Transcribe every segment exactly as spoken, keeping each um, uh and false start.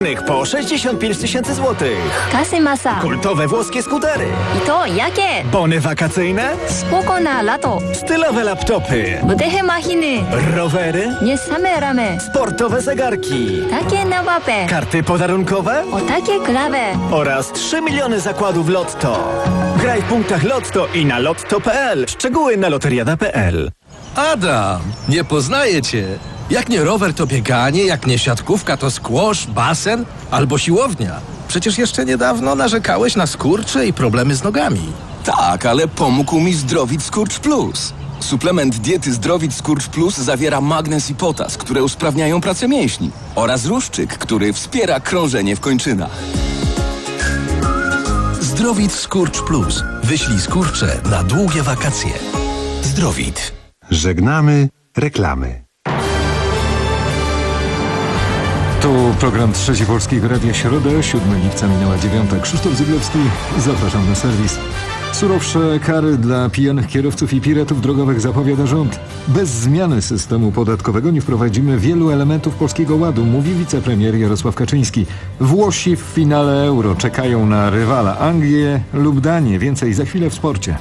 Po sześćdziesiąt pięć tysięcy złotych. Kasymasa. Kultowe włoskie skutery. I to jakie? Bony wakacyjne. Spoko na lato. Stylowe laptopy. Budychy machiny. Rowery. Nie same ramy. Sportowe zegarki. Takie na wapę. Karty podarunkowe. O takie klawe. Oraz trzy miliony zakładów Lotto. Graj w punktach Lotto i na lotto kropka p l. Szczegóły na loteriada kropka p l. Adam, nie poznaję cię. Jak nie rower, to bieganie, jak nie siatkówka, to squash, basen albo siłownia. Przecież jeszcze niedawno narzekałeś na skurcze i problemy z nogami. Tak, ale pomógł mi Zdrowit Skurcz Plus. Suplement diety Zdrowit Skurcz Plus zawiera magnez i potas, które usprawniają pracę mięśni, oraz ruszczyk, który wspiera krążenie w kończynach. Zdrowit Skurcz Plus. Wyślij skurcze na długie wakacje. Zdrowit. Żegnamy reklamy. Tu program Trzeci Polskiego Radia, środę, siódmego lipca, minęła dziewiąta. Krzysztof Zyglewski, zapraszam na serwis. Surowsze kary dla pijanych kierowców i piratów drogowych zapowiada rząd. Bez zmiany systemu podatkowego nie wprowadzimy wielu elementów Polskiego Ładu, mówi wicepremier Jarosław Kaczyński. Włosi w finale Euro czekają na rywala Anglię lub Danię. Więcej za chwilę w sporcie.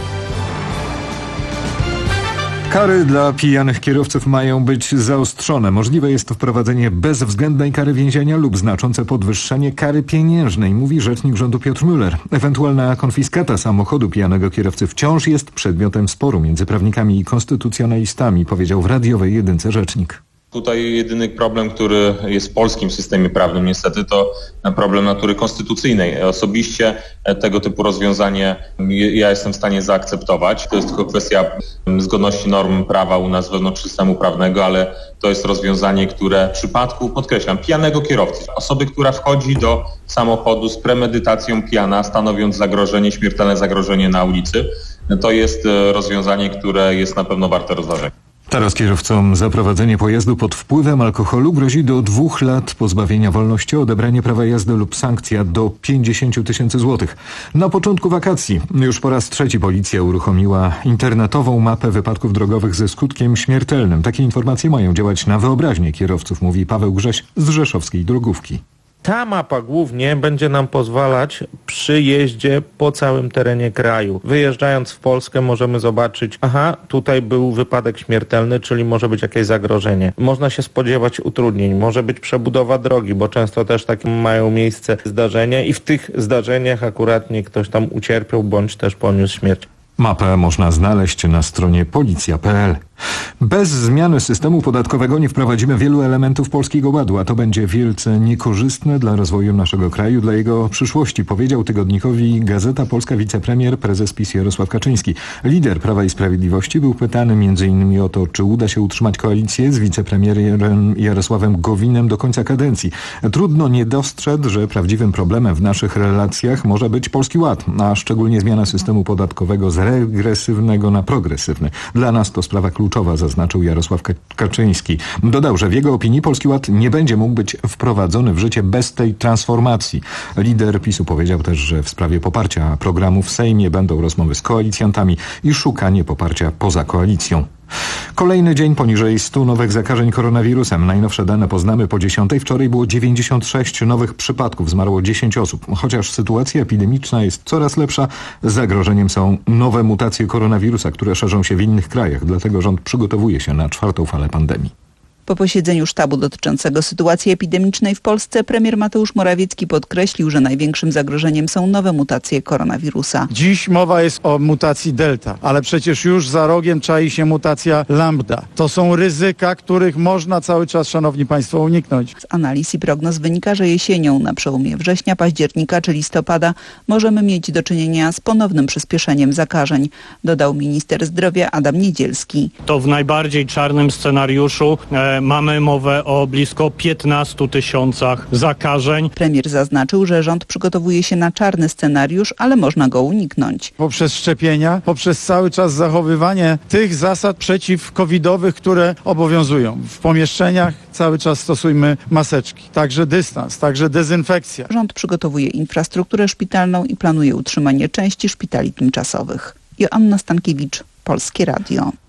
Kary dla pijanych kierowców mają być zaostrzone. Możliwe jest wprowadzenie bezwzględnej kary więzienia lub znaczące podwyższenie kary pieniężnej, mówi rzecznik rządu Piotr Müller. Ewentualna konfiskata samochodu pijanego kierowcy wciąż jest przedmiotem sporu między prawnikami i konstytucjonalistami, powiedział w radiowej jedynce rzecznik. Tutaj jedyny problem, który jest w polskim systemie prawnym niestety, to problem natury konstytucyjnej. Osobiście tego typu rozwiązanie ja jestem w stanie zaakceptować. To jest tylko kwestia zgodności norm prawa u nas wewnątrz systemu prawnego, ale to jest rozwiązanie, które w przypadku, podkreślam, pijanego kierowcy, osoby, która wchodzi do samochodu z premedytacją pijana, stanowiąc zagrożenie, śmiertelne zagrożenie na ulicy, to jest rozwiązanie, które jest na pewno warte rozważenia. Teraz kierowcom za prowadzenie pojazdu pod wpływem alkoholu grozi do dwóch lat pozbawienia wolności, odebranie prawa jazdy lub sankcja do pięćdziesiąt tysięcy złotych. Na początku wakacji już po raz trzeci policja uruchomiła internetową mapę wypadków drogowych ze skutkiem śmiertelnym. Takie informacje mają działać na wyobraźnię kierowców, mówi Paweł Grześ z rzeszowskiej drogówki. Ta mapa głównie będzie nam pozwalać przy jeździe po całym terenie kraju. Wyjeżdżając w Polskę możemy zobaczyć, aha, tutaj był wypadek śmiertelny, czyli może być jakieś zagrożenie. Można się spodziewać utrudnień, może być przebudowa drogi, bo często też takie mają miejsce zdarzenia i w tych zdarzeniach akuratnie ktoś tam ucierpiał bądź też poniósł śmierć. Mapę można znaleźć na stronie policja kropka p l. Bez zmiany systemu podatkowego nie wprowadzimy wielu elementów Polskiego Ładu, a to będzie wielce niekorzystne dla rozwoju naszego kraju, dla jego przyszłości, powiedział tygodnikowi Gazeta Polska wicepremier, prezes PiS Jarosław Kaczyński. Lider Prawa i Sprawiedliwości był pytany między innymi o to, czy uda się utrzymać koalicję z wicepremierem Jarosławem Gowinem do końca kadencji. Trudno nie dostrzec, że prawdziwym problemem w naszych relacjach może być Polski Ład, a szczególnie zmiana systemu podatkowego z regresywnego na progresywny. Dla nas to sprawa kluczowa, zaznaczył Jarosław Kaczyński. Dodał, że w jego opinii Polski Ład nie będzie mógł być wprowadzony w życie bez tej transformacji. Lider PiSu powiedział też, że w sprawie poparcia programu w Sejmie będą rozmowy z koalicjantami i szukanie poparcia poza koalicją. Kolejny dzień poniżej stu nowych zakażeń koronawirusem. Najnowsze dane poznamy po dziesiątej. Wczoraj było dziewięćdziesiąt sześć nowych przypadków. Zmarło dziesięć osób. Chociaż sytuacja epidemiczna jest coraz lepsza, zagrożeniem są nowe mutacje koronawirusa, które szerzą się w innych krajach. Dlatego rząd przygotowuje się na czwartą falę pandemii. Po posiedzeniu sztabu dotyczącego sytuacji epidemicznej w Polsce premier Mateusz Morawiecki podkreślił, że największym zagrożeniem są nowe mutacje koronawirusa. Dziś mowa jest o mutacji delta, ale przecież już za rogiem czai się mutacja lambda. To są ryzyka, których można cały czas, szanowni państwo, uniknąć. Z analiz i prognoz wynika, że jesienią na przełomie września, października czy listopada możemy mieć do czynienia z ponownym przyspieszeniem zakażeń, dodał minister zdrowia Adam Niedzielski. To w najbardziej czarnym scenariuszu e, mamy mowę o blisko piętnastu tysiącach zakażeń. Premier zaznaczył, że rząd przygotowuje się na czarny scenariusz, ale można go uniknąć. Poprzez szczepienia, poprzez cały czas zachowywanie tych zasad przeciwkowidowych, które obowiązują. W pomieszczeniach cały czas stosujmy maseczki, także dystans, także dezynfekcja. Rząd przygotowuje infrastrukturę szpitalną i planuje utrzymanie części szpitali tymczasowych. Joanna Stankiewicz, Polskie Radio.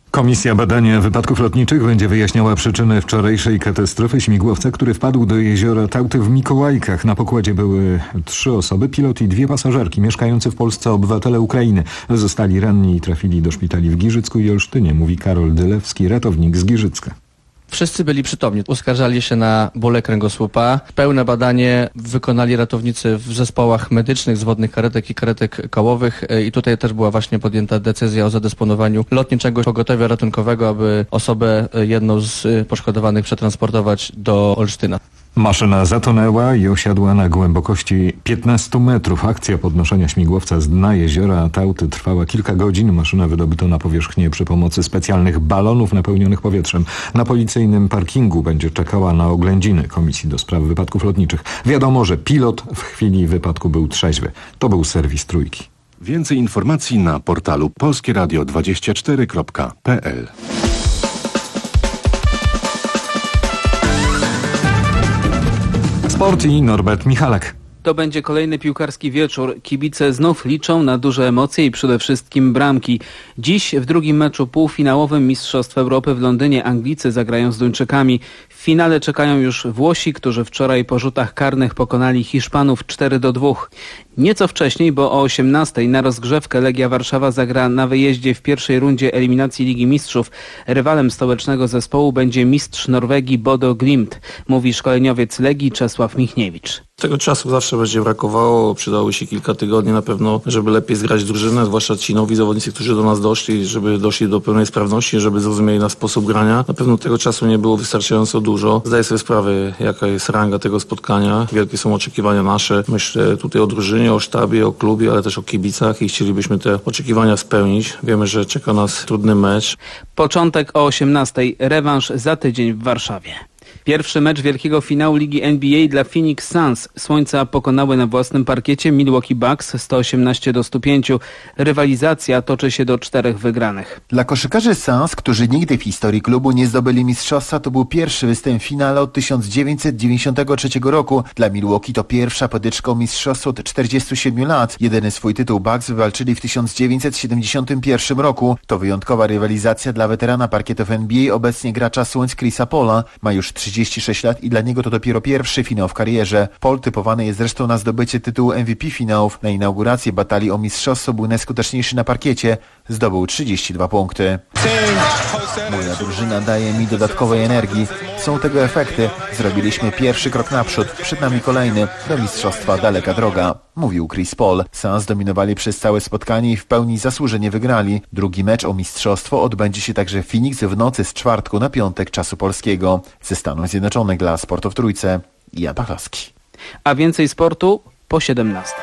Komisja badania wypadków lotniczych będzie wyjaśniała przyczyny wczorajszej katastrofy śmigłowca, który wpadł do jeziora Tałty w Mikołajkach. Na pokładzie były trzy osoby, pilot i dwie pasażerki. Mieszkający w Polsce obywatele Ukrainy zostali ranni i trafili do szpitali w Giżycku i Olsztynie, mówi Karol Dylewski, ratownik z Giżycka. Wszyscy byli przytomni, uskarżali się na bóle kręgosłupa. Pełne badanie wykonali ratownicy w zespołach medycznych z wodnych karetek i karetek kołowych i tutaj też była właśnie podjęta decyzja o zadysponowaniu lotniczego pogotowia ratunkowego, aby osobę jedną z poszkodowanych przetransportować do Olsztyna. Maszyna zatonęła i osiadła na głębokości piętnastu metrów. Akcja podnoszenia śmigłowca z dna jeziora Tałty trwała kilka godzin. Maszynę wydobyto na powierzchnię przy pomocy specjalnych balonów napełnionych powietrzem. Na policyjnym parkingu będzie czekała na oględziny Komisji do Spraw Wypadków Lotniczych. Wiadomo, że pilot w chwili wypadku był trzeźwy. To był serwis Trójki. Więcej informacji na portalu polskie radio dwadzieścia cztery kropka p l. Sport i Norbert Michalak. To będzie kolejny piłkarski wieczór. Kibice znów liczą na duże emocje i przede wszystkim bramki. Dziś w drugim meczu półfinałowym Mistrzostw Europy w Londynie Anglicy zagrają z Duńczykami. W finale czekają już Włosi, którzy wczoraj po rzutach karnych pokonali Hiszpanów cztery do dwóch. Nieco wcześniej, bo o osiemnastej na rozgrzewkę Legia Warszawa zagra na wyjeździe w pierwszej rundzie eliminacji Ligi Mistrzów. Rywalem stołecznego zespołu będzie mistrz Norwegii Bodo Glimt, mówi szkoleniowiec Legii Czesław Michniewicz. Tego czasu zawsze będzie brakowało, przydało się kilka tygodni na pewno, żeby lepiej zgrać drużynę, zwłaszcza ci nowi zawodnicy, którzy do nas doszli, żeby doszli do pełnej sprawności, żeby zrozumieli nasz sposób grania. Na pewno tego czasu nie było wystarczająco dużo. Zdaję sobie sprawę, jaka jest ranga tego spotkania, wielkie są oczekiwania nasze. Myślę tutaj o drużynie, o sztabie, o klubie, ale też o kibicach i chcielibyśmy te oczekiwania spełnić. Wiemy, że czeka nas trudny mecz. Początek o osiemnastej, rewanż za tydzień w Warszawie. Pierwszy mecz wielkiego finału Ligi N B A dla Phoenix Suns. Słońca pokonały na własnym parkiecie Milwaukee Bucks sto osiemnaście do stu pięciu. Rywalizacja toczy się do czterech wygranych. Dla koszykarzy Suns, którzy nigdy w historii klubu nie zdobyli mistrzostwa, to był pierwszy występ w finale od tysiąc dziewięćset dziewięćdziesiątego trzeciego roku. Dla Milwaukee to pierwsza potyczka o mistrzostwo od czterdziestu siedmiu lat. Jedyny swój tytuł Bucks wywalczyli w tysiąc dziewięćset siedemdziesiątym pierwszym roku. To wyjątkowa rywalizacja dla weterana parkietów N B A, obecnie gracza Słońc Chrisa Paula. Ma już trzydzieści sześć lat i dla niego to dopiero pierwszy finał w karierze. Paul typowany jest zresztą na zdobycie tytułu M V P finałów. Na inaugurację batalii o mistrzostwo był najskuteczniejszy na parkiecie. Zdobył trzydzieści dwa punkty. Moja drużyna daje mi dodatkowej energii. Są tego efekty. Zrobiliśmy pierwszy krok naprzód. Przed nami kolejny. Do mistrzostwa daleka droga, mówił Chris Paul. Suns dominowali przez całe spotkanie i w pełni zasłużenie wygrali. Drugi mecz o mistrzostwo odbędzie się także w Phoenix w nocy z czwartku na piątek czasu polskiego. Ze Stanów Zjednoczonych dla Sportu w Trójce, Jan Pawlowski. A więcej sportu po siedemnastej.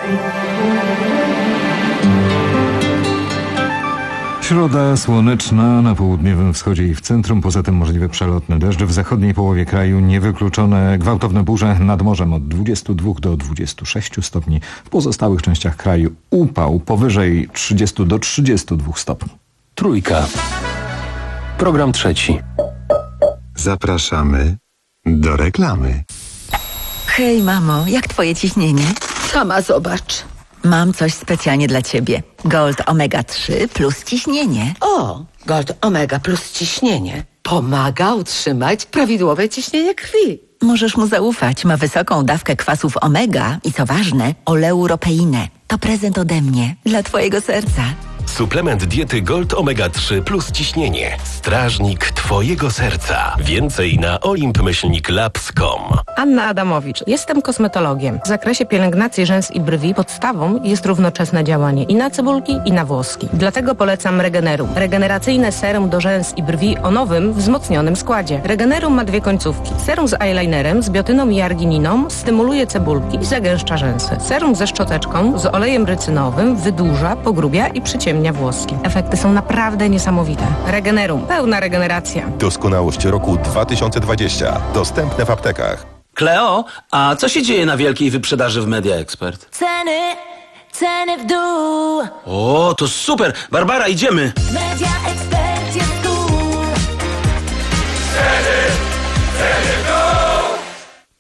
Środa słoneczna na południowym wschodzie i w centrum, poza tym możliwe przelotne deszcze. W zachodniej połowie kraju niewykluczone gwałtowne burze, nad morzem od dwudziestu dwóch do dwudziestu sześciu stopni. W pozostałych częściach kraju upał powyżej trzydziestu do trzydziestu dwóch stopni. Trójka. Program trzeci. Zapraszamy do reklamy. Hej mamo, jak twoje ciśnienie? Sama zobacz. Mam coś specjalnie dla ciebie. Gold Omega trzy plus ciśnienie. O, Gold Omega plus ciśnienie. Pomaga utrzymać prawidłowe ciśnienie krwi. Możesz mu zaufać. Ma wysoką dawkę kwasów omega i co ważne, oleuropeinę. To prezent ode mnie dla twojego serca. Suplement diety Gold Omega trzy plus ciśnienie. Strażnik twojego serca. Więcej na olimp myślnik labs kropka com. Anna Adamowicz. Jestem kosmetologiem. W zakresie pielęgnacji rzęs i brwi podstawą jest równoczesne działanie i na cebulki, i na włoski. Dlatego polecam Regenerum. Regeneracyjne serum do rzęs i brwi o nowym, wzmocnionym składzie. Regenerum ma dwie końcówki. Serum z eyelinerem, z biotyną i argininą stymuluje cebulki i zagęszcza rzęsy. Serum ze szczoteczką, z olejem rycynowym wydłuża, pogrubia i przyciemnia włoski. Efekty są naprawdę niesamowite. Regenerum. Pełna regeneracja. Doskonałość roku dwa tysiące dwudziesty. Dostępne w aptekach. Kleo, a co się dzieje na wielkiej wyprzedaży w Media Expert? Ceny, ceny w dół. O, to super! Barbara, idziemy! Media Expert jest tu. Ceny, ceny w dół.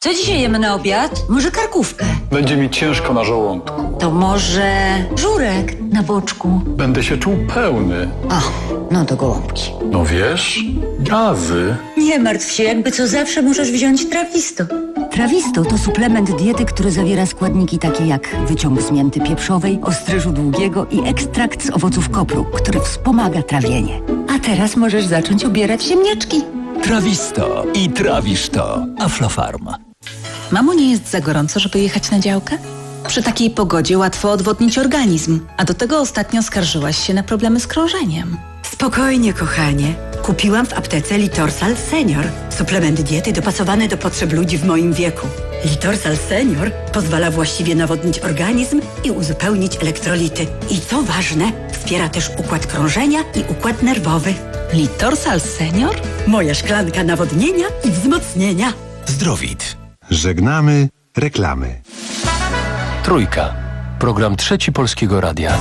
Co dzisiaj jemy na obiad? Może karkówkę? Będzie mi ciężko na żołądku. To może żurek na boczku? Będę się czuł pełny. O, no to gołąbki. No wiesz, gazy. Nie martw się, jakby co zawsze możesz wziąć Trawisto. Trawisto to suplement diety, który zawiera składniki takie jak wyciąg z mięty pieprzowej, ostryżu długiego i ekstrakt z owoców kopru, który wspomaga trawienie. A teraz możesz zacząć ubierać ziemniaczki. Trawisto i trawisz to. Aflofarm. Mamo, nie jest za gorąco, żeby jechać na działkę? Przy takiej pogodzie łatwo odwodnić organizm, a do tego ostatnio skarżyłaś się na problemy z krążeniem. Spokojnie, kochanie. Kupiłam w aptece Litorsal Senior. Suplement diety dopasowany do potrzeb ludzi w moim wieku. Litorsal Senior pozwala właściwie nawodnić organizm i uzupełnić elektrolity. I co ważne, wspiera też układ krążenia i układ nerwowy. Litorsal Senior? Moja szklanka nawodnienia i wzmocnienia. Zdrowit. Żegnamy reklamy. Trójka. Program Trzeci Polskiego Radia.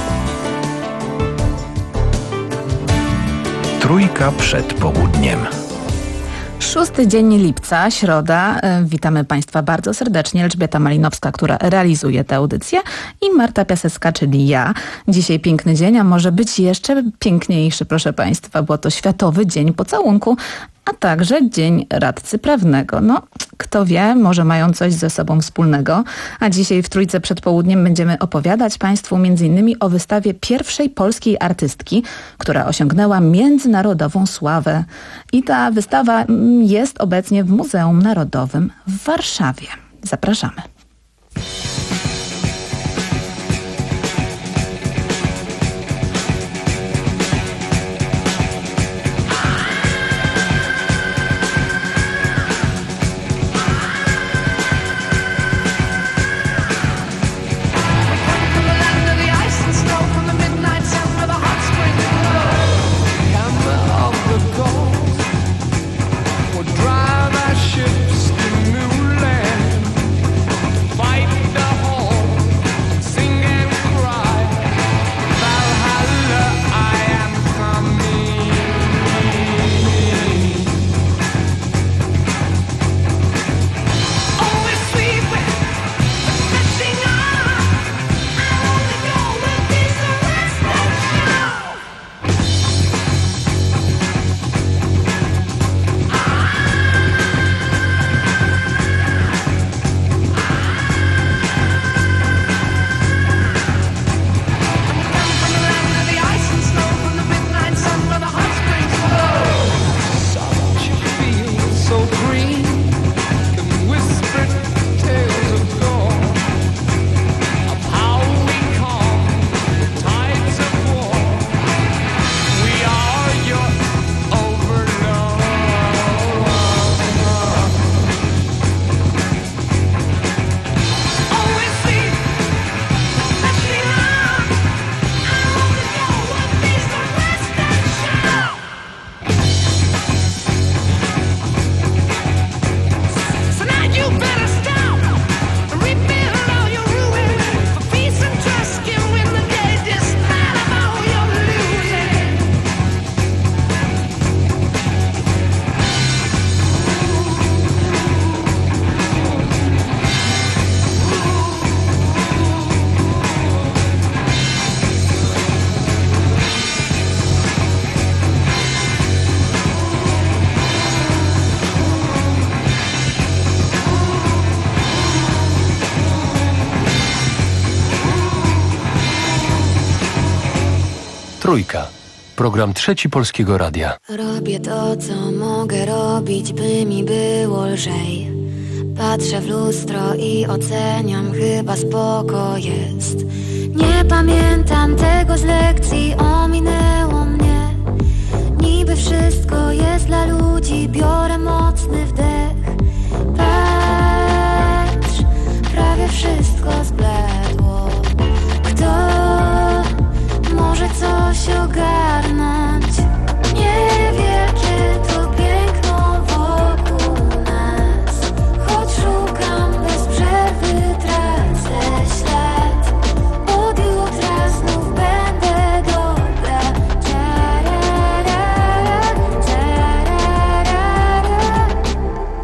Trójka przed południem. Szósty dzień lipca, środa. Witamy Państwa bardzo serdecznie. Elżbieta Malinowska, która realizuje tę audycję, i Marta Piasecka, czyli ja. Dzisiaj piękny dzień, a może być jeszcze piękniejszy, proszę Państwa, bo to Światowy Dzień Pocałunku, a także Dzień Radcy Prawnego. No, kto wie, może mają coś ze sobą wspólnego. A dzisiaj w Trójce przed południem będziemy opowiadać Państwu między innymi o wystawie pierwszej polskiej artystki, która osiągnęła międzynarodową sławę. I ta wystawa jest obecnie w Muzeum Narodowym w Warszawie. Zapraszamy. Trójka. Program Trzeci Polskiego Radia. Robię to, co mogę robić, by mi było lżej. Patrzę w lustro i oceniam, chyba spoko jest. Nie pamiętam tego z lekcji, ominęło mnie. Niby wszystko jest dla ludzi, biorę mocny wdech. Patrz, prawie wszystko zbledło. Kto może coś ogarnąć? Nie wie, czy to piękno wokół nas. Choć szukam bez przerwy, tracę ślad. Od jutra znów będę dobra. Tararara, tararara.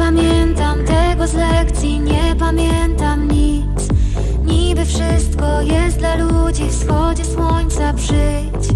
pamiętam tego z lekcji, nie pamiętam nic. Niby wszystko jest dla ludzi, wschodzie słońca przyjdź.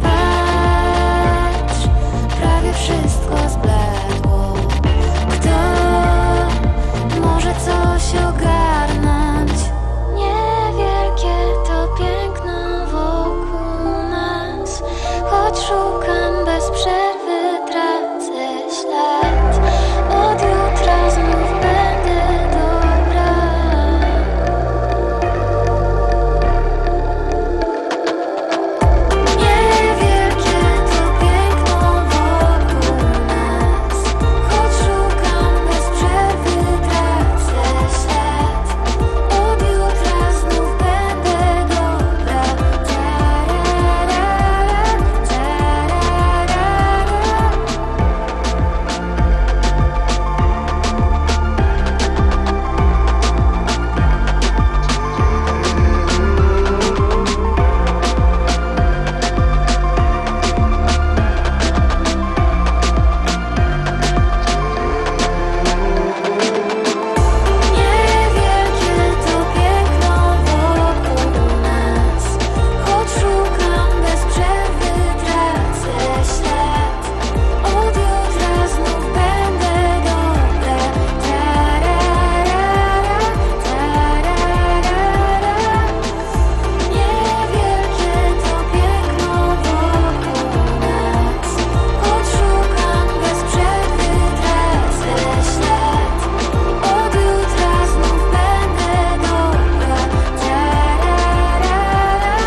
Patrz, prawie wszystko zbledło. Kto może coś ogarnąć? Niewielkie to piękno wokół nas, choć szukam bez przerwy, tracę ślad. Od jutra znów będę dobra. Niewielkie to piękno wokół nas, choć szukam bez przerwy, tracę ślad. Od jutra znów będę dobra. Tararara, tararara. Niewielkie to piękno wokół nas, choć szukam bez przerwy, tracę ślad. Od jutra znów będę dobra. Tararara, tararara. Niewielkie to piękno wokół nas, choć szukam bez przerwy, tracę ślad. Od jutra znów będę dobra. Tararara,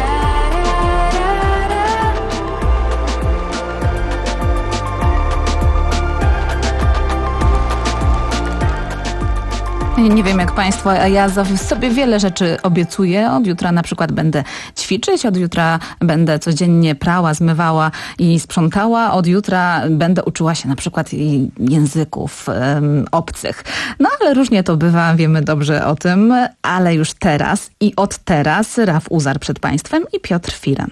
Nie wiem jak Państwo, a ja sobie wiele rzeczy obiecuję. Od jutra na przykład będę ćwiczyć, od jutra będę codziennie prała, zmywała i sprzątała, od jutra będę uczyła się na przykład i języków um, obcych. No ale różnie to bywa, wiemy dobrze o tym, ale już teraz i od teraz Raf Uzar przed Państwem i Piotr Firan.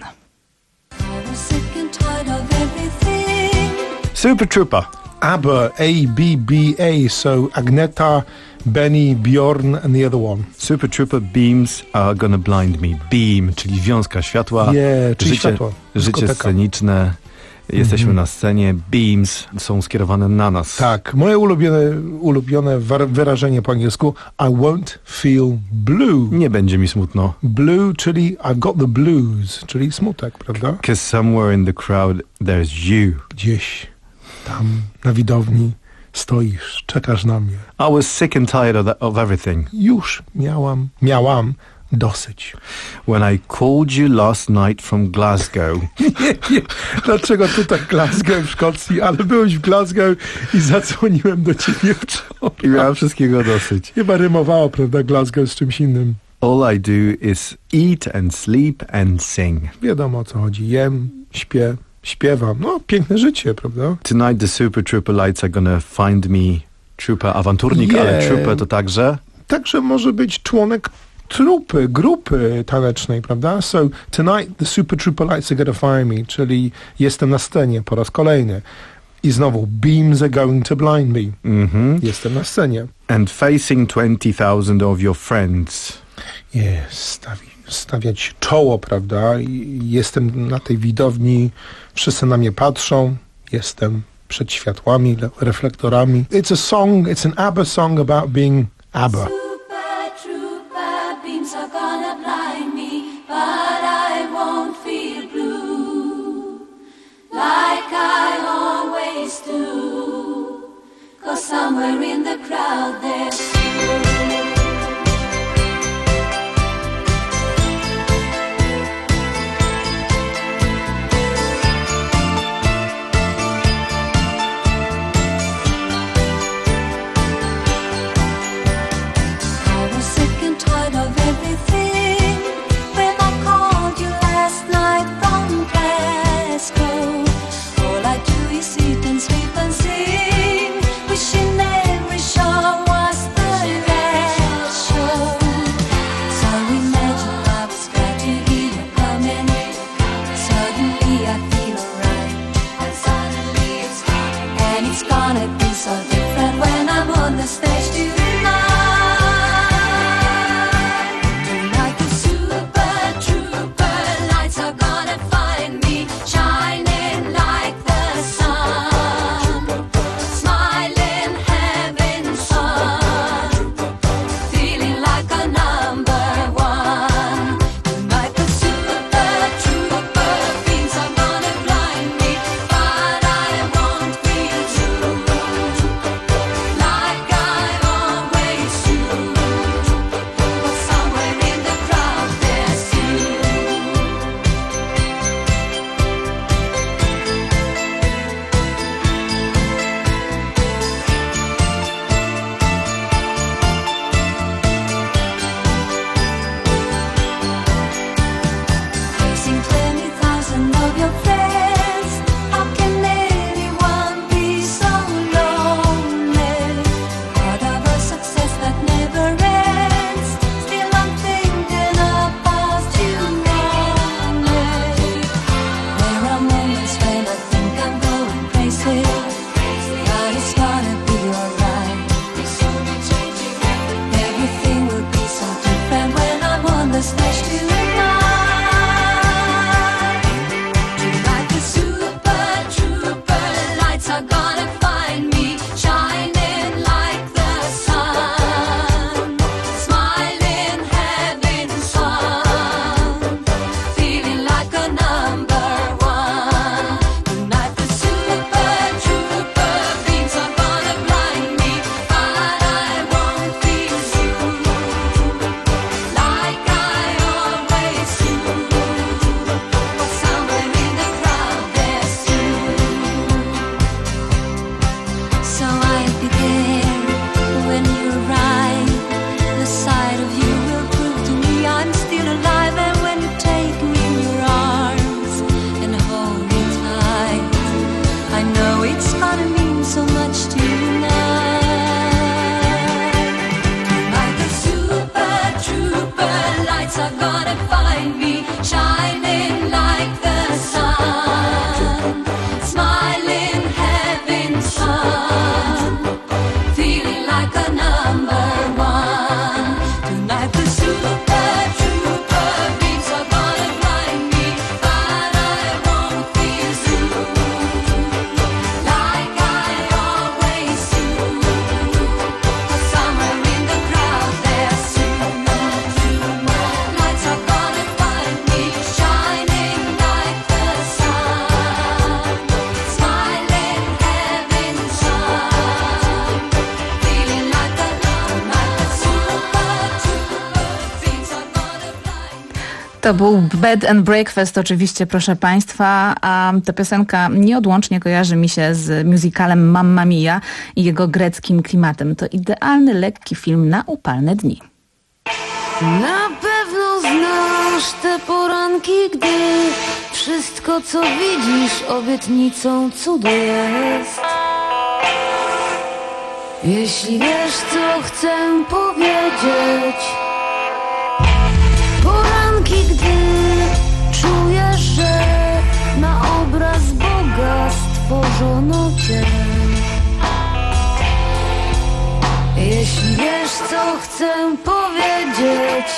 Super Trooper. ABBA, A B B A, so Agneta, Benny, Bjorn and the other one. Super Trooper, Beams Are Gonna Blind Me. Beam, czyli wiązka światła. Yeah, czyli życie, światło. życie Dyskoteka. sceniczne. Jesteśmy Mhm. na scenie. Beams są skierowane na nas. Tak, moje ulubione, ulubione war- wyrażenie po angielsku I won't feel blue. Nie będzie mi smutno. Blue, czyli I've got the blues, czyli smutek, prawda? 'Cause somewhere in the crowd there's you. Gdzieś tam na widowni stoisz, czekasz na mnie. I was sick and tired of, that, of everything. Już miałam, miałam dosyć. When I called you last night from Glasgow. nie, nie, dlaczego tutaj Glasgow w Szkocji, ale byłeś w Glasgow i zadzwoniłem do ciebie wczoraj. I miałem wszystkiego dosyć. Chyba rymowało, prawda, Glasgow z czymś innym. All I do is eat and sleep and sing. Wiadomo o co chodzi. Jem, śpię, śpiewam. No, piękne życie, prawda? Tonight the Super Trooper lights are gonna find me. Trooper, awanturnik, Yeah. ale trooper to także? Także może być członek trupy, grupy tanecznej, prawda? So tonight the Super Trooper lights are gonna find me, czyli jestem na scenie po raz kolejny. I znowu, beams are going to blind me. Mhm. Jestem na scenie. And facing twenty thousand of your friends. Jest, stawi, stawiać czoło, prawda? I jestem na tej widowni, wszyscy na mnie patrzą, jestem przed światłami, le- reflektorami. It's a song, it's an ABBA song about being ABBA. Beams are gonna blind me, but I won't feel blue like I always do, 'cause somewhere in the crowd there's sleep and sing, wishing every show was the To był Bed and Breakfast oczywiście, proszę Państwa, a ta piosenka nieodłącznie kojarzy mi się z musicalem Mamma Mia i jego greckim klimatem. To idealny, lekki film na upalne dni. Na pewno znasz te poranki, gdy wszystko co widzisz obietnicą cudu jest. Jeśli wiesz co chcę powiedzieć, poranki, gdy czujesz, że na obraz Boga stworzono cię. Jeśli wiesz co chcę powiedzieć,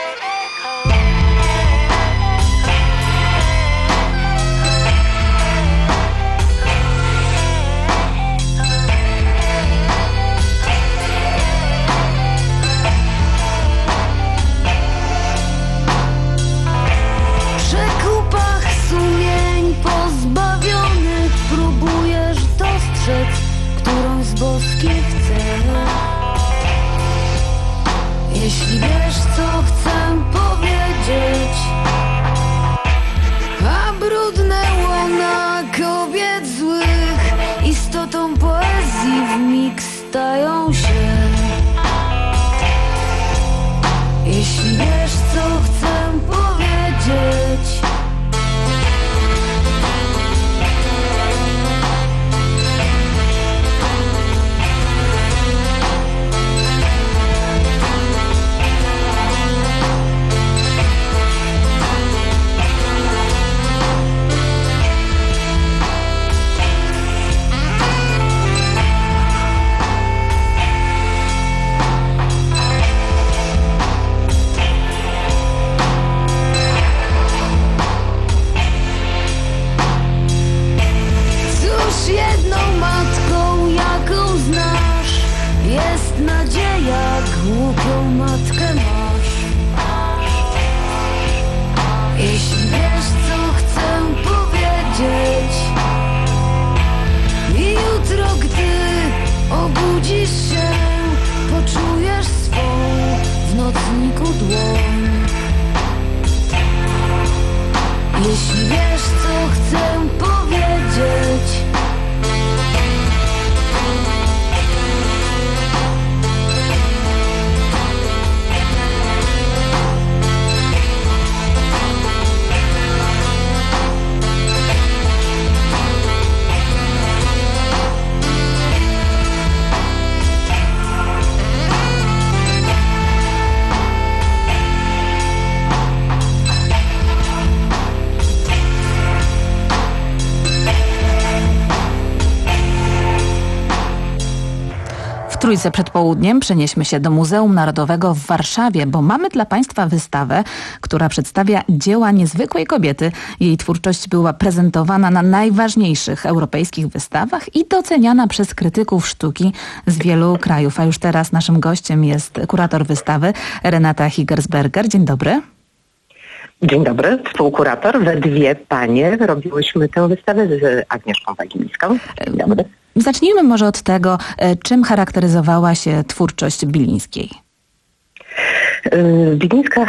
w przekupach sumień pozbawionych próbujesz dostrzec którąś z boskich cech. Jeśli wiesz co chcę powiedzieć, a brudne łona kobiet złych istotą poezji wmig stają się. Jeśli wiesz co chcę powiedzieć, Obudzisz się, poczujesz swą w nocniku dłoń. Jeśli wiesz, co chcę powiedzieć, W Trójce przed południem przenieśmy się do Muzeum Narodowego w Warszawie, bo mamy dla Państwa wystawę, która przedstawia dzieła niezwykłej kobiety. Jej twórczość była prezentowana na najważniejszych europejskich wystawach i doceniana przez krytyków sztuki z wielu krajów. A już teraz naszym gościem jest kurator wystawy Renata Higersberger. Dzień dobry. Dzień dobry, współkurator. We dwie panie robiłyśmy tę wystawę z Agnieszką Wagimińską. Dzień dobry. Zacznijmy może od tego, czym charakteryzowała się twórczość Bilińskiej. Bilińska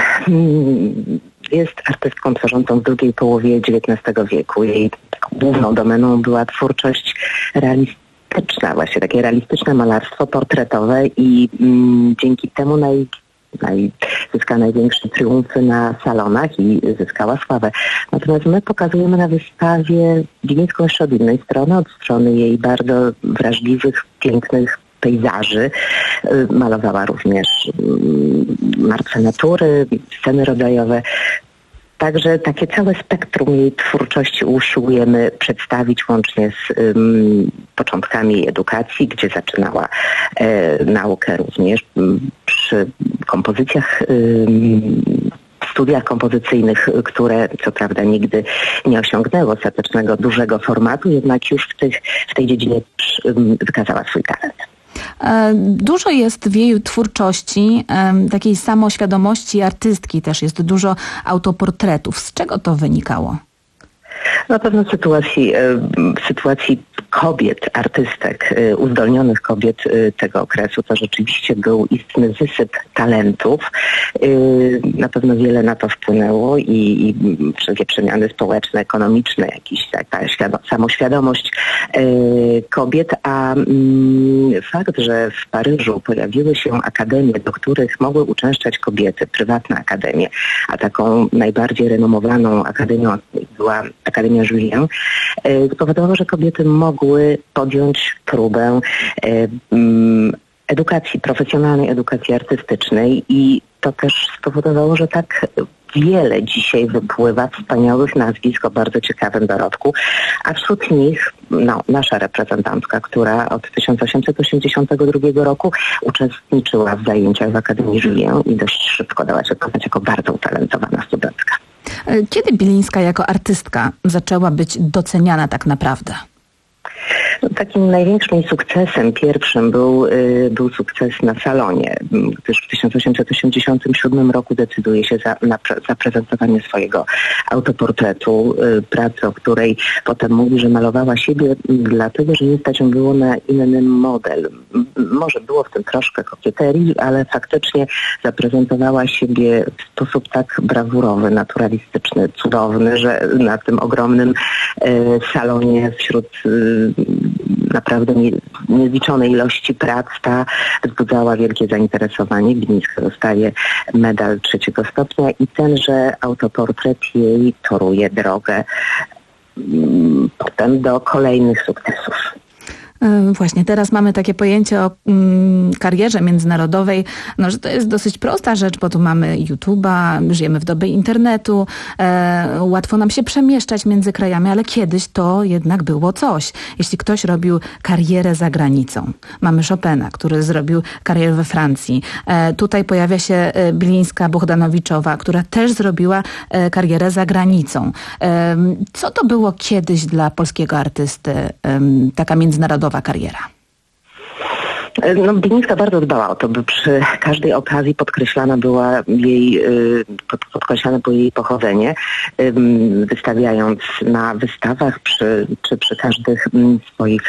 jest artystką tworzącą w drugiej połowie dziewiętnastego wieku. Jej główną domeną była twórczość realistyczna, właśnie takie realistyczne malarstwo portretowe i mm, dzięki temu naj Naj, zyska największe triumfy na salonach i zyskała sławę. Natomiast my pokazujemy na wystawie Bilińską jeszcze od innej strony, od strony jej bardzo wrażliwych, pięknych pejzaży. Malowała również martwe natury, sceny rodzajowe. Także takie całe spektrum jej twórczości usiłujemy przedstawić łącznie z um, początkami jej edukacji, gdzie zaczynała e, naukę również m, przy kompozycjach, um, studiach kompozycyjnych, które co prawda nigdy nie osiągnęły ostatecznego dużego formatu, jednak już w, tych, w tej dziedzinie um, wykazała swój talent. Dużo jest w jej twórczości takiej samoświadomości artystki, też jest dużo autoportretów. Z czego to wynikało? Na pewno sytuacji, sytuacji kobiet, artystek, uzdolnionych kobiet tego okresu, to rzeczywiście był istny wysyp talentów. Na pewno wiele na to wpłynęło i, i wszelkie przemiany społeczne, ekonomiczne, jakiś taka świado- samoświadomość kobiet, a mm, fakt, że w Paryżu pojawiły się akademie, do których mogły uczęszczać kobiety, prywatne akademie, a taką najbardziej renomowaną akademią była Akademia Julien, spowodowało, że kobiety mogły podjąć próbę edukacji, profesjonalnej edukacji artystycznej i to też spowodowało, że tak wiele dzisiaj wypływa wspaniałych nazwisk o bardzo ciekawym dorobku, a wśród nich no, nasza reprezentantka, która od tysiąc osiemset osiemdziesiątego drugiego roku uczestniczyła w zajęciach w Akademii Julien i dość szybko dała się poznać jako bardzo utalentowana studentka. Kiedy Bilińska jako artystka zaczęła być doceniana tak naprawdę? Takim największym sukcesem pierwszym był, y, był sukces na salonie, gdyż w tysiąc osiemset osiemdziesiątym siódmym roku decyduje się za, na pre, zaprezentowanie swojego autoportretu, y, pracy, o której potem mówi, że malowała siebie dlatego, że nie stać ją było na inny model. Może było w tym troszkę kokieterii, ale faktycznie zaprezentowała siebie w sposób tak brawurowy, naturalistyczny, cudowny, że na tym ogromnym y, salonie wśród y, naprawdę nie, niezliczonej ilości prac ta wzbudzała wielkie zainteresowanie. Bilińska dostaje medal trzeciego stopnia i tenże autoportret jej toruje drogę mm, potem do kolejnych sukcesów. Właśnie teraz mamy takie pojęcie o mm, karierze międzynarodowej, no, że to jest dosyć prosta rzecz, bo tu mamy YouTube'a, żyjemy w dobie internetu, e, łatwo nam się przemieszczać między krajami, ale kiedyś to jednak było coś. Jeśli ktoś robił karierę za granicą, mamy Chopina, który zrobił karierę we Francji. E, tutaj pojawia się Bilińska Bohdanowiczowa, która też zrobiła e, karierę za granicą. E, co to było kiedyś dla polskiego artysty e, taka międzynarodowa kariera? No, Bilińska bardzo dbała o to, by przy każdej okazji podkreślana była jej, pod, podkreślane było jej pochodzenie, wystawiając na wystawach przy, czy przy każdych swoich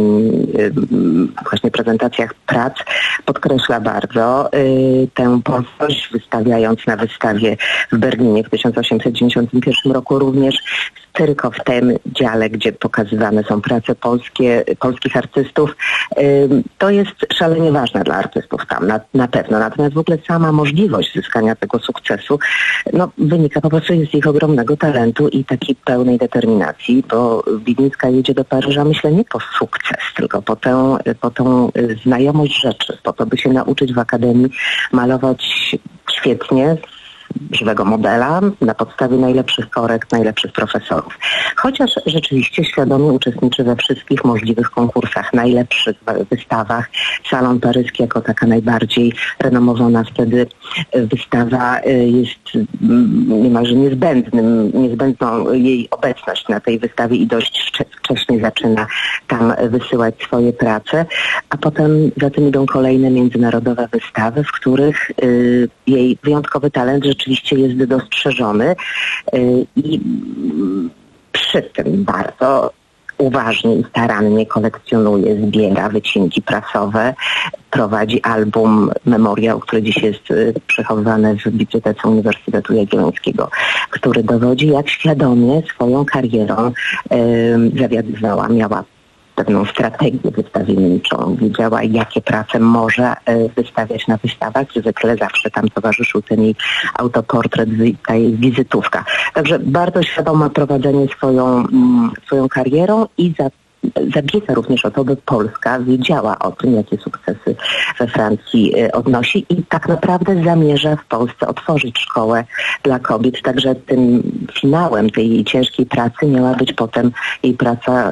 właśnie prezentacjach prac podkreśla bardzo tę polskość, wystawiając na wystawie w Berlinie w tysiąc osiemset dziewięćdziesiątym pierwszym roku również tylko w tym dziale, gdzie pokazywane są prace polskie, polskich artystów. To jest szalenie ważne dla artystów tam, na, na pewno. Natomiast w ogóle sama możliwość zyskania tego sukcesu no, wynika po prostu z ich ogromnego talentu i takiej pełnej determinacji, bo Bilińska jedzie do Paryża, myślę, nie po sukces, tylko po tę, po tę znajomość rzeczy, po to, by się nauczyć w akademii malować świetnie, żywego modela na podstawie najlepszych korekt, najlepszych profesorów. Chociaż rzeczywiście świadomie uczestniczy we wszystkich możliwych konkursach, najlepszych wystawach. Salon paryski jako taka najbardziej renomowana wtedy wystawa jest niemalże niezbędnym, niezbędną jej obecność na tej wystawie i dość wcześnie zaczyna tam wysyłać swoje prace, a potem za tym idą kolejne międzynarodowe wystawy, w których y, jej wyjątkowy talent rzeczywiście jest dostrzeżony y, i przy tym bardzo uważnie i starannie kolekcjonuje, zbiera wycinki prasowe, prowadzi album Memoriał, który dziś jest y, przechowywany w Bibliotece Uniwersytetu Jagiellońskiego, który dowodzi, jak świadomie swoją karierą y, zawiadywała, miała pewną strategię wystawienniczą, wiedziała, jakie prace może wystawiać na wystawach. Zwykle zawsze tam towarzyszył ten jej autoportret, ta jej wizytówka. Także bardzo świadome prowadzenie swoją, swoją karierą i za zabiega również o to, by Polska wiedziała o tym, jakie sukcesy we Francji odnosi i tak naprawdę zamierza w Polsce otworzyć szkołę dla kobiet. Także tym finałem tej jej ciężkiej pracy miała być potem jej praca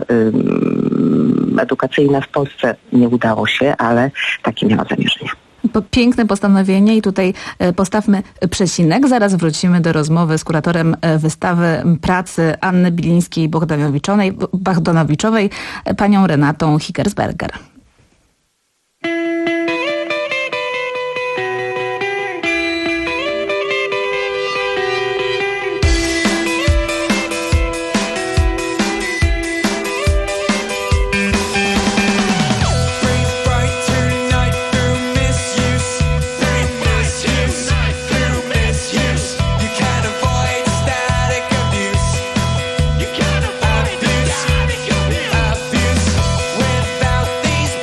um, edukacyjna w Polsce. Nie udało się, ale takie miała zamierzenie. Piękne postanowienie i tutaj postawmy przecinek. Zaraz wrócimy do rozmowy z kuratorem wystawy pracy Anny Bilińskiej-Bogdanowiczowej, panią Renatą Hickersberger. Without these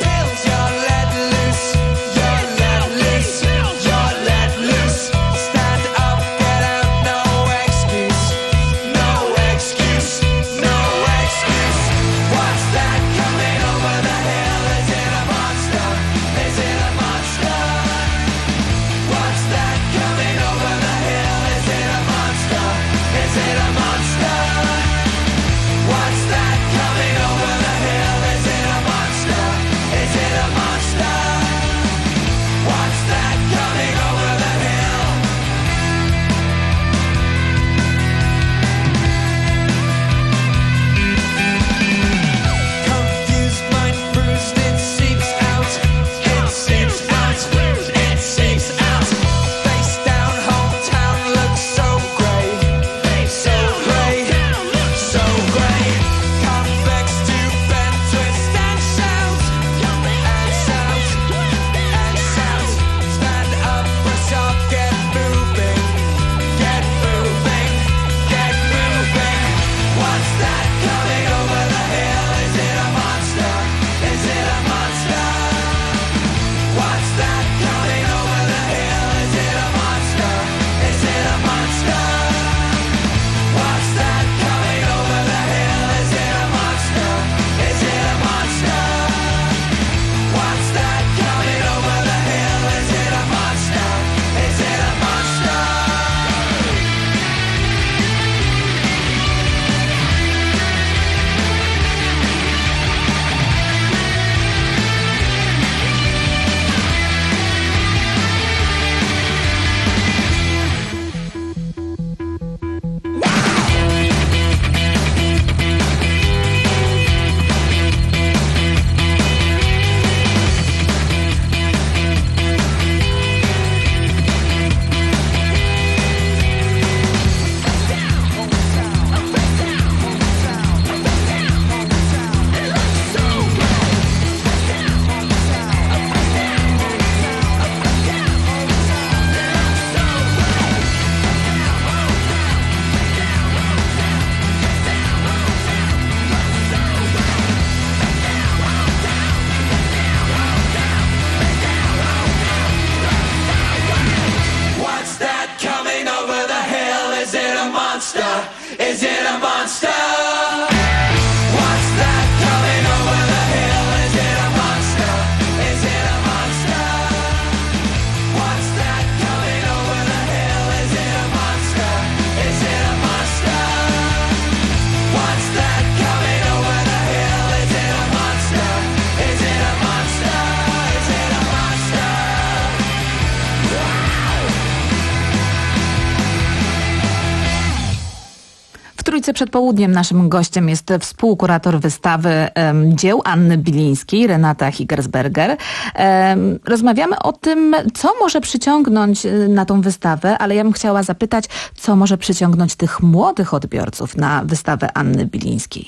trójce przed południem naszym gościem jest współkurator wystawy um, dzieł Anny Bilińskiej, Renata Higersberger. Um, rozmawiamy o tym, co może przyciągnąć na tą wystawę, ale ja bym chciała zapytać, co może przyciągnąć tych młodych odbiorców na wystawę Anny Bilińskiej.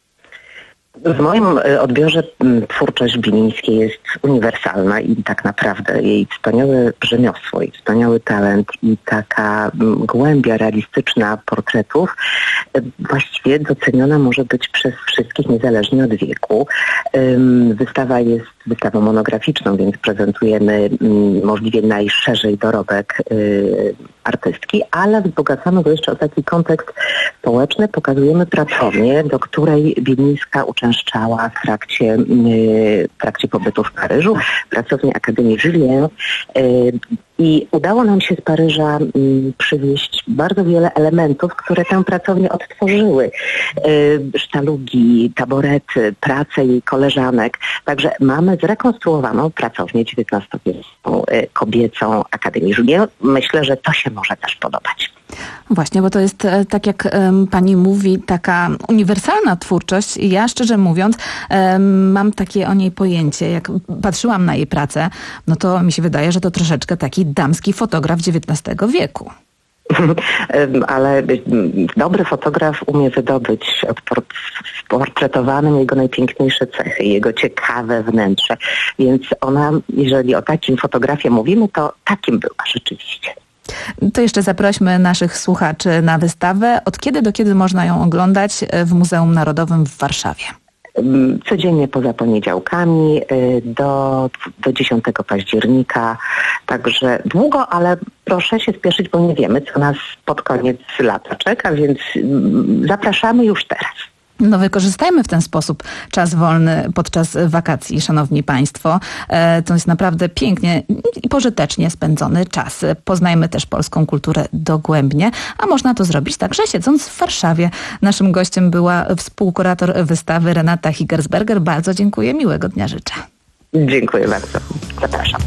W moim odbiorze twórczość Bilińskiej jest uniwersalna i tak naprawdę jej wspaniałe rzemiosło, jej wspaniały talent i taka głębia realistyczna portretów właściwie doceniona może być przez wszystkich niezależnie od wieku. Wystawa jest wystawą monograficzną, więc prezentujemy możliwie najszerzej dorobek artystki, ale wzbogacamy go jeszcze o taki kontekst społeczny. Pokazujemy pracownię, do której Bilińska uczęszczała w trakcie, w trakcie pobytu w Paryżu, pracownię Akademii Julien. I udało nam się z Paryża m, przywieźć bardzo wiele elementów, które tę pracownię odtworzyły. Yy, sztalugi, taborety, pracę jej koleżanek. Także mamy zrekonstruowaną pracownię dziewiętnastowieczną, yy, kobiecą Akademii Julien. Myślę, że to się może też podobać. Właśnie, bo to jest, tak jak um, pani mówi, taka uniwersalna twórczość. Ja szczerze mówiąc um, mam takie o niej pojęcie. Jak patrzyłam na jej pracę, no to mi się wydaje, że to troszeczkę taki damski fotograf dziewiętnastego wieku. Ale dobry fotograf umie wydobyć od portretowanym jego najpiękniejsze cechy, jego ciekawe wnętrze. Więc ona, jeżeli o takim fotografie mówimy, to takim była rzeczywiście. To jeszcze zaprośmy naszych słuchaczy na wystawę. Od kiedy do kiedy można ją oglądać w Muzeum Narodowym w Warszawie? Codziennie poza poniedziałkami do, do dziesiątego października. Także długo, ale proszę się spieszyć, bo nie wiemy, co nas pod koniec lata czeka, więc zapraszamy już teraz. No wykorzystajmy w ten sposób czas wolny podczas wakacji, szanowni państwo. E, to jest naprawdę pięknie i pożytecznie spędzony czas. Poznajmy też polską kulturę dogłębnie, a można to zrobić także siedząc w Warszawie. Naszym gościem była współkurator wystawy Renata Higersberger. Bardzo dziękuję, miłego dnia życzę. Dziękuję bardzo. Zapraszam.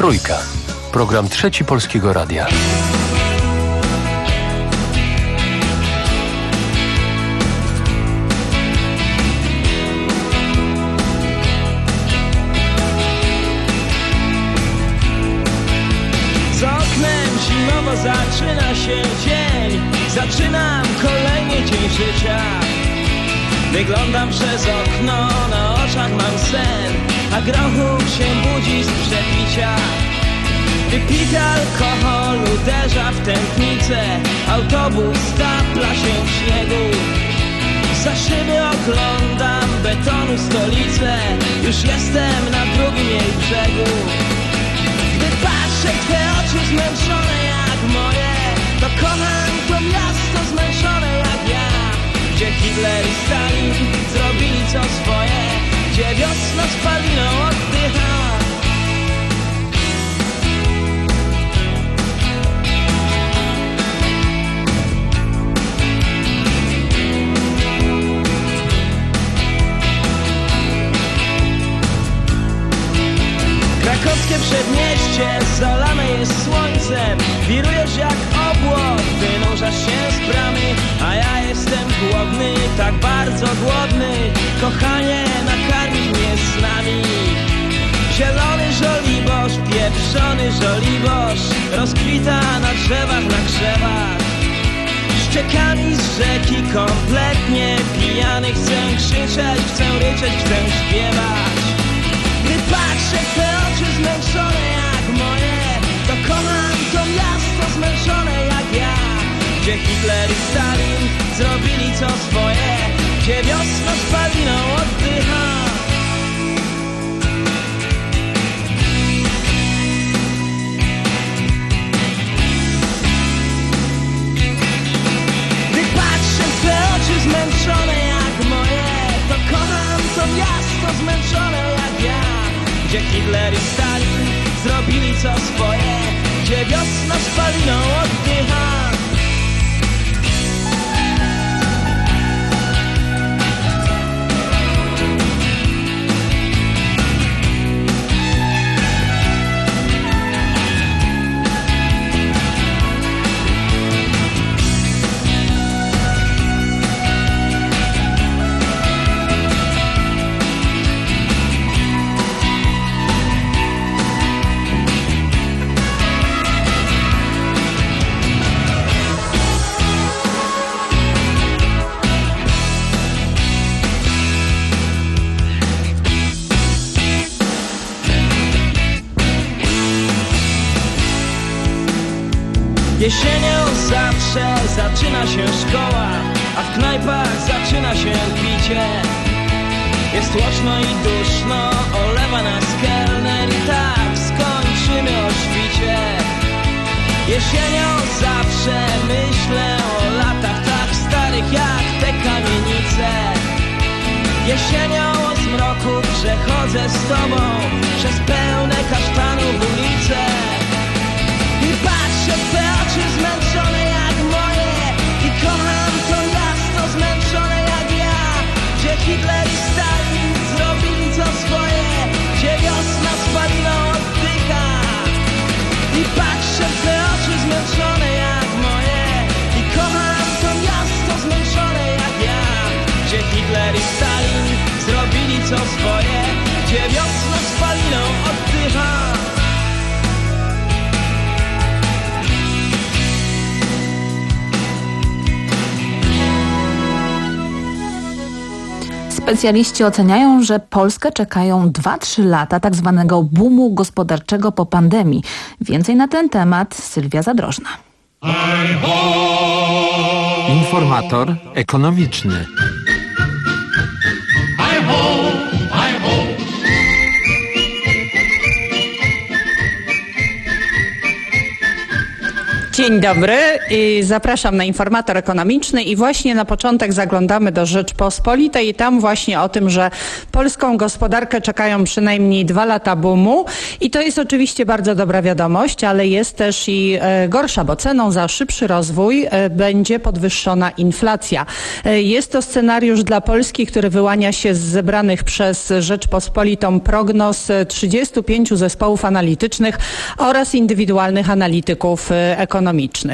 Trójka. Program Trzeci Polskiego Radia. Z oknem zimowo zaczyna się dzień. Zaczynam kolejny dzień życia. Wyglądam przez okno, na oczach mam sen, a grochu się budzi z przepicia. Wypity alkohol uderza w tętnicę, autobus stapla się w śniegu. Za szyby oglądam betonu stolicę, już jestem na drugim jej brzegu. Gdy patrzę w te oczy zmęczone jak moje, to kocham to miasto zmęczone jak ja. Gdzie Hitler i Stalin zrobili co swoje, gdzie wiosna spaliną oddycha. Krakowskie przedmieście zalane jest słońcem. Wirujesz jak obłok, wynurzasz się z bramy, a ja jestem głodny, tak bardzo głodny. Kochanie, nakarmisz mnie snami. Zielony żoliborz, pieprzony żoliborz rozkwita na drzewach, na krzewach. Ściekami z rzeki kompletnie pijany, chcę krzyczeć, chcę ryczeć, chcę śpiewać. Gdy patrzę w te oczy zmęczone jak moje, to kocham to miasto zmęczone jak ja. Gdzie Hitler i Stalin zrobili co swoje, gdzie wiosna spaliną oddycha. Gdy patrzę w te oczy zmęczone jak moje, to kocham to miasto zmęczone jak ja. Gdzie Hitler i Stalin zrobili co swoje, gdzie wiosna spaliną oddycha. Jesienią zawsze zaczyna się szkoła, a w knajpach zaczyna się picie. Jest głośno i duszno, olewa nas kelner i tak skończymy o świcie. Jesienią zawsze myślę o latach tak starych jak te kamienice. Jesienią o zmroku przechodzę z tobą przez pełne kasztanów ulice. I patrzę w te oczy zmęczone jak moje i kocham to miasto zmęczone jak ja. Gdzie Hitler i Stalin zrobili co swoje, gdzie wiosna spaliną oddycha. I patrzę w te oczy zmęczone jak moje i kocham to miasto zmęczone jak ja. Gdzie Hitler i Stalin zrobili co swoje, gdzie wiosna spaliną oddycha. Specjaliści oceniają, że Polskę czekają dwa trzy lata tak zwanego boomu gospodarczego po pandemii. Więcej na ten temat Sylwia Zadrożna. Informator ekonomiczny. Dzień dobry, zapraszam na informator ekonomiczny i właśnie na początek zaglądamy do Rzeczpospolitej i tam właśnie o tym, że polską gospodarkę czekają przynajmniej dwa lata boomu i to jest oczywiście bardzo dobra wiadomość, ale jest też i gorsza, bo ceną za szybszy rozwój będzie podwyższona inflacja. Jest to scenariusz dla Polski, który wyłania się z zebranych przez Rzeczpospolitą prognoz trzydziestu pięciu zespołów analitycznych oraz indywidualnych analityków ekonomicznych.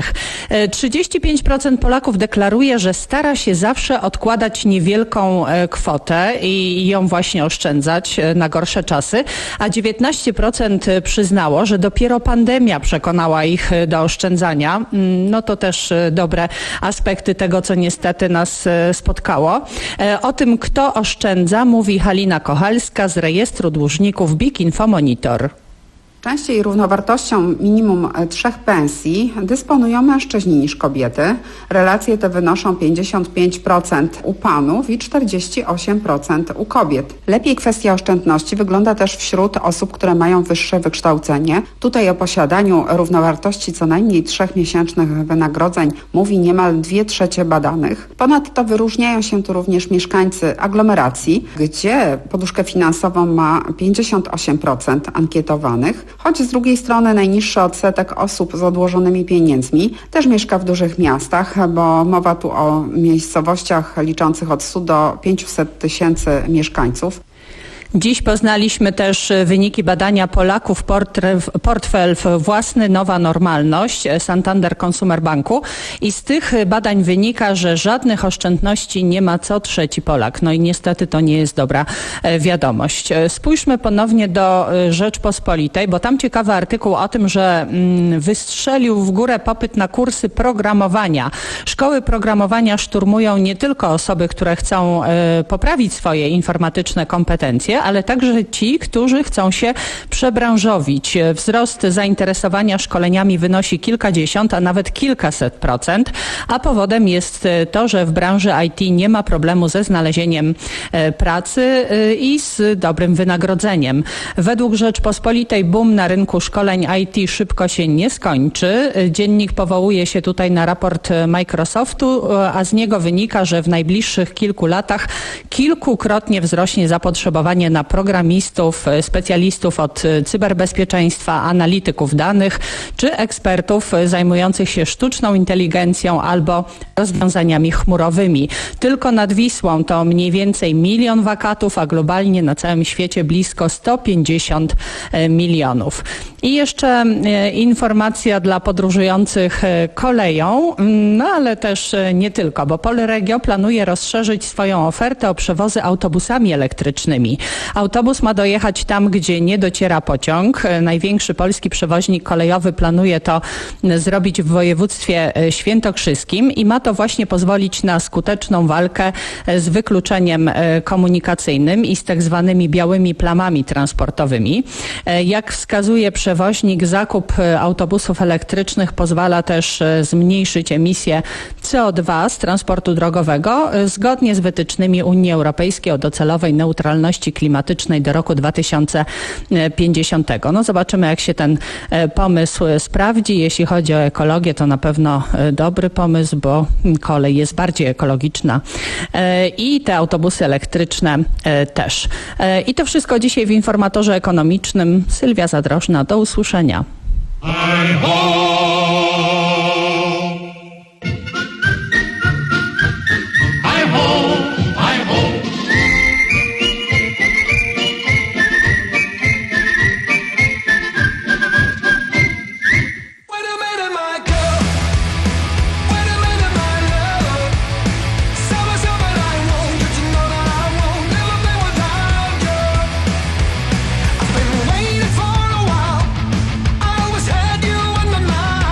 trzydzieści pięć procent Polaków deklaruje, że stara się zawsze odkładać niewielką kwotę i ją właśnie oszczędzać na gorsze czasy, a dziewiętnaście procent przyznało, że dopiero pandemia przekonała ich do oszczędzania. No to też dobre aspekty tego, co niestety nas spotkało. O tym, kto oszczędza, mówi Halina Kochalska z rejestru dłużników B I K Info Monitor. Częściej równowartością minimum trzech pensji dysponują mężczyźni niż kobiety. Relacje te wynoszą pięćdziesiąt pięć procent u panów i czterdzieści osiem procent u kobiet. Lepiej kwestia oszczędności wygląda też wśród osób, które mają wyższe wykształcenie. Tutaj o posiadaniu równowartości co najmniej trzech miesięcznych wynagrodzeń mówi niemal dwie trzecie badanych. Ponadto wyróżniają się tu również mieszkańcy aglomeracji, gdzie poduszkę finansową ma pięćdziesiąt osiem procent ankietowanych. Choć z drugiej strony najniższy odsetek osób z odłożonymi pieniędzmi też mieszka w dużych miastach, bo mowa tu o miejscowościach liczących od stu do pięciuset tysięcy mieszkańców. Dziś poznaliśmy też wyniki badania Polaków Portfel Własny Nowa Normalność Santander Consumer Banku i z tych badań wynika, że żadnych oszczędności nie ma co trzeci Polak. No i niestety to nie jest dobra wiadomość. Spójrzmy ponownie do Rzeczpospolitej, bo tam ciekawy artykuł o tym, że wystrzelił w górę popyt na kursy programowania. Szkoły programowania szturmują nie tylko osoby, które chcą poprawić swoje informatyczne kompetencje, ale także ci, którzy chcą się przebranżowić. Wzrost zainteresowania szkoleniami wynosi kilkadziesiąt, a nawet kilkaset procent, a powodem jest to, że w branży I T nie ma problemu ze znalezieniem pracy i z dobrym wynagrodzeniem. Według Rzeczpospolitej boom na rynku szkoleń I T szybko się nie skończy. Dziennik powołuje się tutaj na raport Microsoftu, a z niego wynika, że w najbliższych kilku latach kilkukrotnie wzrośnie zapotrzebowanie na programistów, specjalistów od cyberbezpieczeństwa, analityków danych czy ekspertów zajmujących się sztuczną inteligencją albo rozwiązaniami chmurowymi. Tylko nad Wisłą to mniej więcej milion wakatów, a globalnie na całym świecie blisko sto pięćdziesiąt milionów. I jeszcze informacja dla podróżujących koleją, no ale też nie tylko, bo Polregio planuje rozszerzyć swoją ofertę o przewozy autobusami elektrycznymi. Autobus ma dojechać tam, gdzie nie dociera pociąg. Największy polski przewoźnik kolejowy planuje to zrobić w województwie świętokrzyskim i ma to właśnie pozwolić na skuteczną walkę z wykluczeniem komunikacyjnym i z tak zwanymi białymi plamami transportowymi. Jak wskazuje przewoźnik, zakup autobusów elektrycznych pozwala też zmniejszyć emisję C O dwa z transportu drogowego zgodnie z wytycznymi Unii Europejskiej o docelowej neutralności klimatycznej do roku dwa tysiące pięćdziesiątego. No zobaczymy, jak się ten pomysł sprawdzi. Jeśli chodzi o ekologię, to na pewno dobry pomysł, bo kolej jest bardziej ekologiczna i te autobusy elektryczne też. I to wszystko dzisiaj w Informatorze Ekonomicznym. Sylwia Zadrożna, do usłyszenia. Waiting for a while, I always had you in my mind.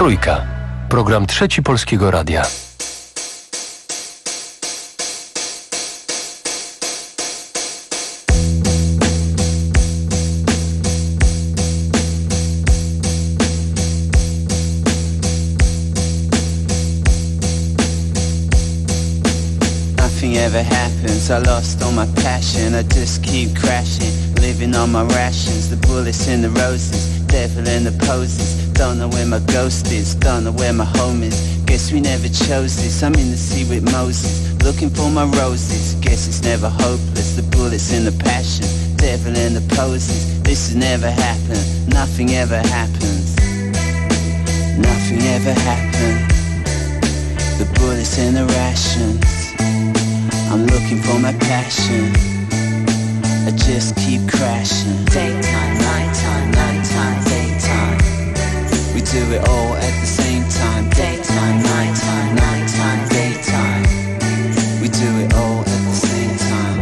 Trójka. Program Trzeci Polskiego Radia. Nothing ever happens, I lost all my passion, I just keep crashing, living on my rations, the bullets in the roses, devil in the poses, don't know where my ghost is, don't know where my home is, guess we never chose this, I'm in the sea with Moses, looking for my roses, guess it's never hopeless, the bullets in the passion, devil in the poses, this has never happened, nothing ever happens, nothing ever happened, the bullets in the rations, I'm looking for my passion, I just keep crashing. Daytime, nighttime, nighttime, daytime, we do it all at the same time. Daytime, nighttime, nighttime, daytime, we do it all at the same time.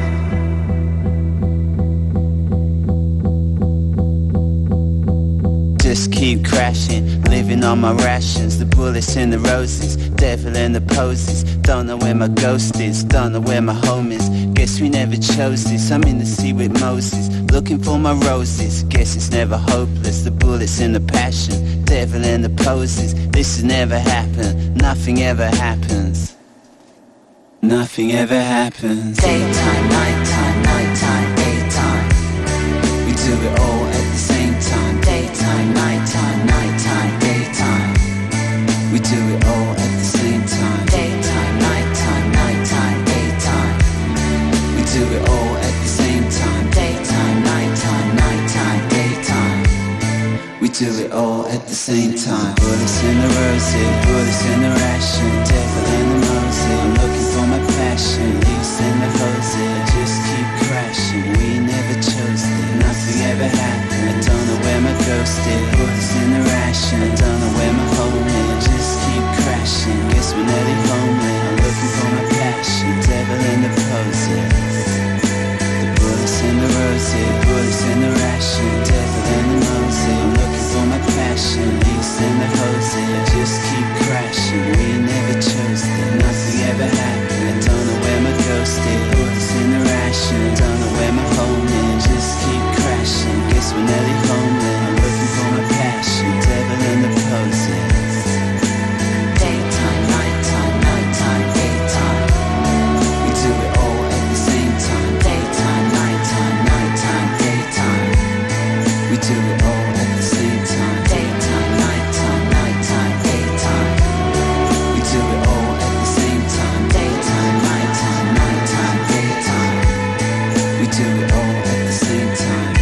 Just keep crashing, living on my rations, the bullets in the roses, devil in the poses, don't know where my ghost is, don't know where my home is, guess we never chose this, I'm in the sea with Moses, looking for my roses, guess it's never hopeless, the bullets in the passion, devil in the poses, this has never happened, nothing ever happens, nothing ever happens. Daytime, nighttime, nighttime, daytime, we do it all at the same time. Daytime, nighttime, nighttime, daytime, we do it all at the same time. Daytime, nighttime, nighttime, daytime, we do it all at the same time. Daytime, nighttime, nighttime, daytime, we do it all at the same time. Bullets in the roses, bullets in the ration, devil in the Moses, I'm looking for my passion, leaves in the hoses, just keep crashing, we never chose it, nothing ever happened, I don't know where my ghost is, bullets in the ration, I don't know where my home is, just keep crashing, guess we're nearly homely, I'm looking for my passion, devil in the poses, the bullets in the roses, bullets in the ration, devil in the Moses, I'm looking for my passion, leaves in the hoses, just keep crashing, we never chose it, nothing ever happened, I don't know where my ghost is, bullets in the ration, I don't know where my home is, just keep crashing, guess we're nearly homely, I'm looking for my passion, devil in the poses. Daytime, nighttime, nighttime, daytime, we do it all at the same time. Daytime, nighttime, nighttime, daytime, we do it all at the same time. Daytime, nighttime, nighttime, daytime, we do it all at the same time. Daytime, nighttime, nighttime, daytime, we do it all at the same time.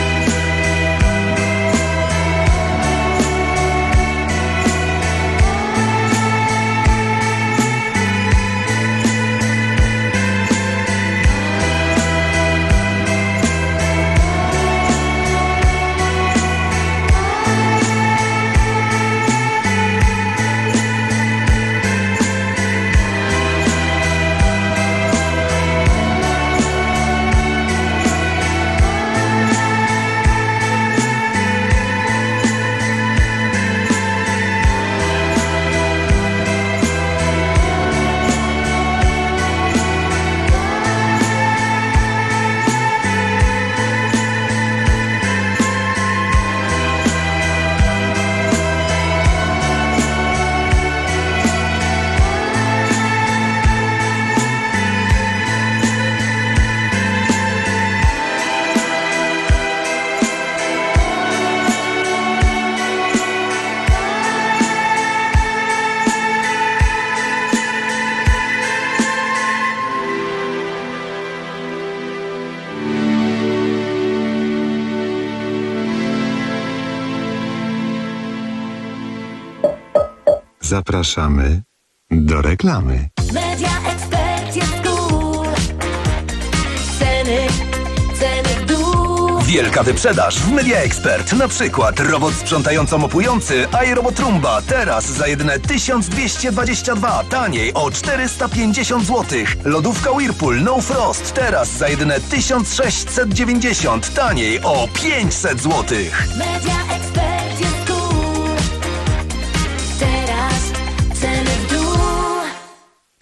Zapraszamy do reklamy. Media Expert jest cool. Ceny, ceny w dół. Wielka wyprzedaż w Media Expert. Na przykład robot sprzątająco-mopujący iRobot Roomba teraz za jedyne tysiąc dwieście dwadzieścia dwa, taniej o czterysta pięćdziesiąt złotych. Lodówka Whirlpool No Frost teraz za jedyne tysiąc sześćset dziewięćdziesiąt, taniej o pięćset złotych. Media Expert jest cool.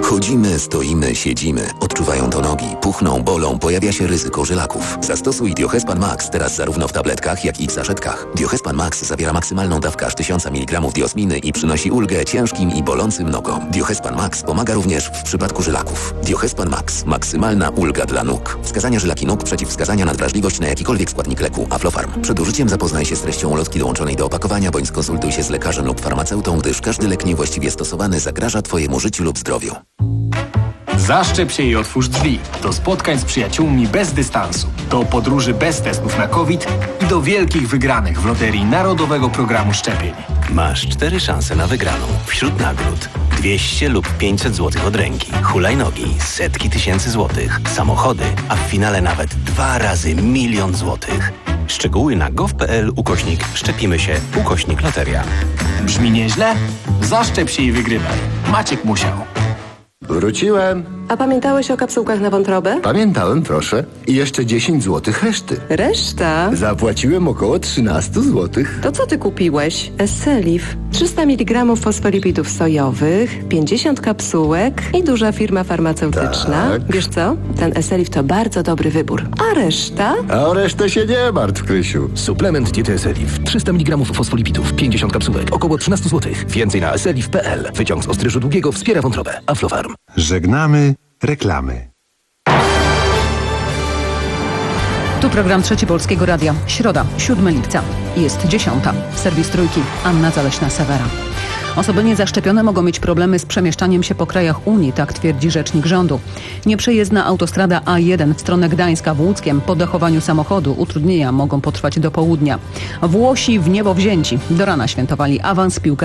Chodzimy, stoimy, siedzimy. Odczuwają to nogi, puchną, bolą, pojawia się ryzyko żylaków. Zastosuj Diohespan Max teraz zarówno w tabletkach, jak i w saszetkach. Diohespan Max zawiera maksymalną dawkę aż tysiąc miligramów diosminy i przynosi ulgę ciężkim i bolącym nogom. Diohespan Max pomaga również w przypadku żylaków. Diohespan Max. Maksymalna ulga dla nóg. Wskazania żylaki nóg, przeciwwskazania na wrażliwość na jakikolwiek składnik leku. Aflofarm. Przed użyciem zapoznaj się z treścią ulotki dołączonej do opakowania, bądź skonsultuj się z lekarzem lub farmaceutą, gdyż każdy lek niewłaściwie stosowany zagraża Twojemu życiu lub zdrowiu. Zaszczep się i otwórz drzwi. Do spotkań z przyjaciółmi bez dystansu. Do podróży bez testów na COVID i do wielkich wygranych w loterii Narodowego Programu Szczepień. Masz cztery szanse na wygraną. Wśród nagród dwieście lub pięćset złotych od ręki, hulajnogi, setki tysięcy złotych, samochody, a w finale nawet dwa razy milion złotych. Szczegóły na gov.pl ukośnik szczepimy się ukośnik loteria. Brzmi nieźle? Zaszczep się i wygrywaj. Maciek musiał. Wróciłem. A pamiętałeś o kapsułkach na wątrobę? Pamiętałem, proszę. I jeszcze dziesięć złotych reszty. Reszta? Zapłaciłem około trzynaście złotych. To co ty kupiłeś? Esselif. trzysta miligramów fosfolipidów sojowych, pięćdziesiąt kapsułek i duża firma farmaceutyczna. Tak. Wiesz co? Ten Esselif to bardzo dobry wybór. A reszta? A o resztę się nie martw, Krysiu. Suplement diety Esselif. trzysta miligramów fosfolipidów, pięćdziesiąt kapsułek, około trzynaście złotych. Więcej na esselif kropka p l. Wyciąg z ostryżu długiego wspiera wątrobę. Aflofarm. Żegnamy reklamy. Tu program Trzeci Polskiego Radia. Środa, siódmego lipca. Jest dziesiąta. Serwis Trójki. Anna Zaleśna-Sewera. Osoby niezaszczepione mogą mieć problemy z przemieszczaniem się po krajach Unii, tak twierdzi rzecznik rządu. Nieprzejezdna autostrada A jeden w stronę Gdańska w Łódzkiem po dachowaniu samochodu. Utrudnienia mogą potrwać do południa. Włosi w niebo wzięci. Do rana świętowali awans piłkarzy